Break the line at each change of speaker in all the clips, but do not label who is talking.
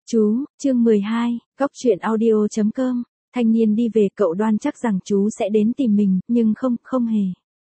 Chú, chương 12, góc truyện audio.com. Thanh niên đi về, cậu đoan chắc rằng chú sẽ đến tìm mình, nhưng không hề.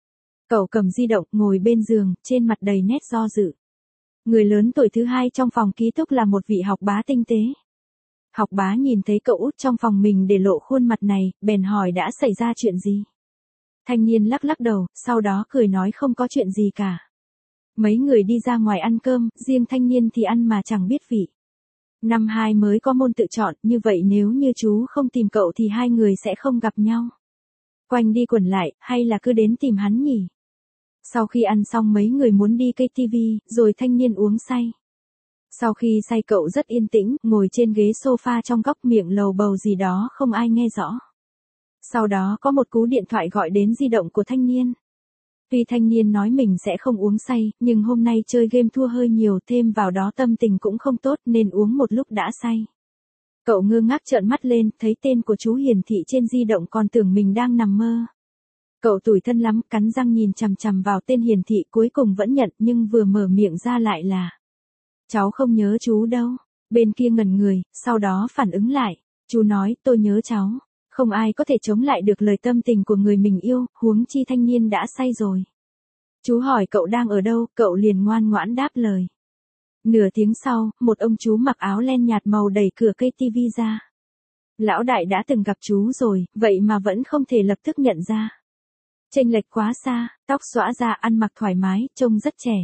Cậu cầm di động, ngồi bên giường, trên mặt đầy nét do dự. Người lớn tuổi thứ hai trong phòng ký túc là một vị học bá tinh tế. Học bá nhìn thấy cậu út trong phòng mình để lộ khuôn mặt này, bèn hỏi đã xảy ra chuyện gì. Thanh niên lắc lắc đầu, sau đó cười nói không có chuyện gì cả. Mấy người đi ra ngoài ăn cơm, riêng thanh niên thì ăn mà chẳng biết vị. Năm 2 mới có môn tự chọn, như vậy nếu như chú không tìm cậu thì hai người sẽ không gặp nhau. Quanh đi quẩn lại, hay là cứ đến tìm hắn nhỉ? Sau khi ăn xong mấy người muốn đi cây tivi, rồi thanh niên uống say. Sau khi say cậu rất yên tĩnh, ngồi trên ghế sofa trong góc miệng lầu bầu gì đó không ai nghe rõ. Sau đó có một cú điện thoại gọi đến di động của thanh niên. Tuy thanh niên nói mình sẽ không uống say, nhưng hôm nay chơi game thua hơi nhiều, thêm vào đó tâm tình cũng không tốt nên uống một lúc đã say. Cậu ngơ ngác trợn mắt lên, thấy tên của chú hiển thị trên di động còn tưởng mình đang nằm mơ. Cậu tủi thân lắm, cắn răng nhìn chằm chằm vào tên hiển thị, cuối cùng vẫn nhận, nhưng vừa mở miệng ra lại là: cháu không nhớ chú đâu. Bên kia ngẩn người, sau đó phản ứng lại. Chú nói, tôi nhớ cháu. Không ai có thể chống lại được lời tâm tình của người mình yêu, huống chi thanh niên đã say rồi. Chú hỏi cậu đang ở đâu, cậu liền ngoan ngoãn đáp lời. Nửa tiếng sau, một ông chú mặc áo len nhạt màu đẩy cửa cây tivi ra. Lão đại đã từng gặp chú rồi, vậy mà vẫn không thể lập tức nhận ra. Chênh lệch quá xa, tóc xõa ra, ăn mặc thoải mái, trông rất trẻ.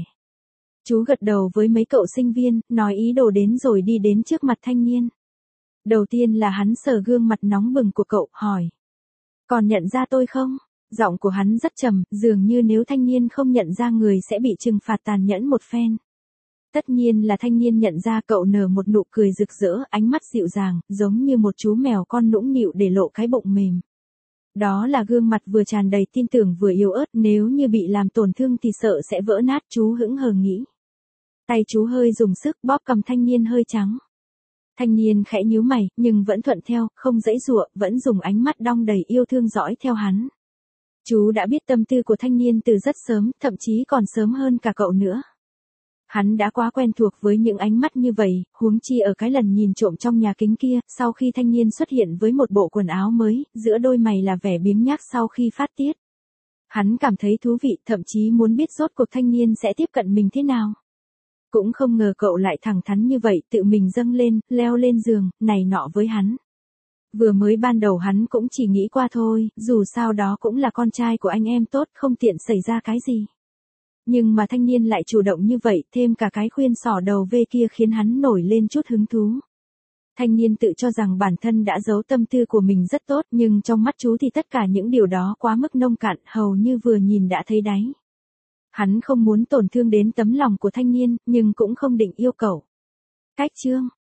Chú gật đầu với mấy cậu sinh viên, nói ý đồ đến rồi đi đến trước mặt thanh niên. Đầu tiên là hắn sờ gương mặt nóng bừng của cậu, hỏi: còn nhận ra tôi không? Giọng của hắn rất trầm, dường như nếu thanh niên không nhận ra người sẽ bị trừng phạt tàn nhẫn một phen. Tất nhiên là thanh niên nhận ra, cậu nở một nụ cười rực rỡ, ánh mắt dịu dàng, giống như một chú mèo con nũng nịu để lộ cái bụng mềm. Đó là gương mặt vừa tràn đầy tin tưởng vừa yếu ớt, nếu như bị làm tổn thương thì sợ sẽ vỡ nát, chú hững hờ nghĩ. Tay chú hơi dùng sức bóp cầm thanh niên hơi trắng. Thanh niên khẽ nhíu mày, nhưng vẫn thuận theo, không giãy giụa, vẫn dùng ánh mắt đong đầy yêu thương dõi theo hắn. Chú đã biết tâm tư của thanh niên từ rất sớm, thậm chí còn sớm hơn cả cậu nữa. Hắn đã quá quen thuộc với những ánh mắt như vậy, huống chi ở cái lần nhìn trộm trong nhà kính kia, sau khi thanh niên xuất hiện với một bộ quần áo mới, giữa đôi mày là vẻ biếng nhác sau khi phát tiết. Hắn cảm thấy thú vị, thậm chí muốn biết rốt cuộc thanh niên sẽ tiếp cận mình thế nào. Cũng không ngờ cậu lại thẳng thắn như vậy, tự mình dâng lên, leo lên giường, này nọ với hắn. Vừa mới ban đầu hắn cũng chỉ nghĩ qua thôi, dù sao đó cũng là con trai của anh em tốt, không tiện xảy ra cái gì. Nhưng mà thanh niên lại chủ động như vậy, thêm cả cái khuyên xỏ đầu về kia khiến hắn nổi lên chút hứng thú. Thanh niên tự cho rằng bản thân đã giấu tâm tư của mình rất tốt, nhưng trong mắt chú thì tất cả những điều đó quá mức nông cạn, hầu như vừa nhìn đã thấy đáy. Hắn không muốn tổn thương đến tấm lòng của thanh niên, nhưng cũng không định yêu cầu. Cách chương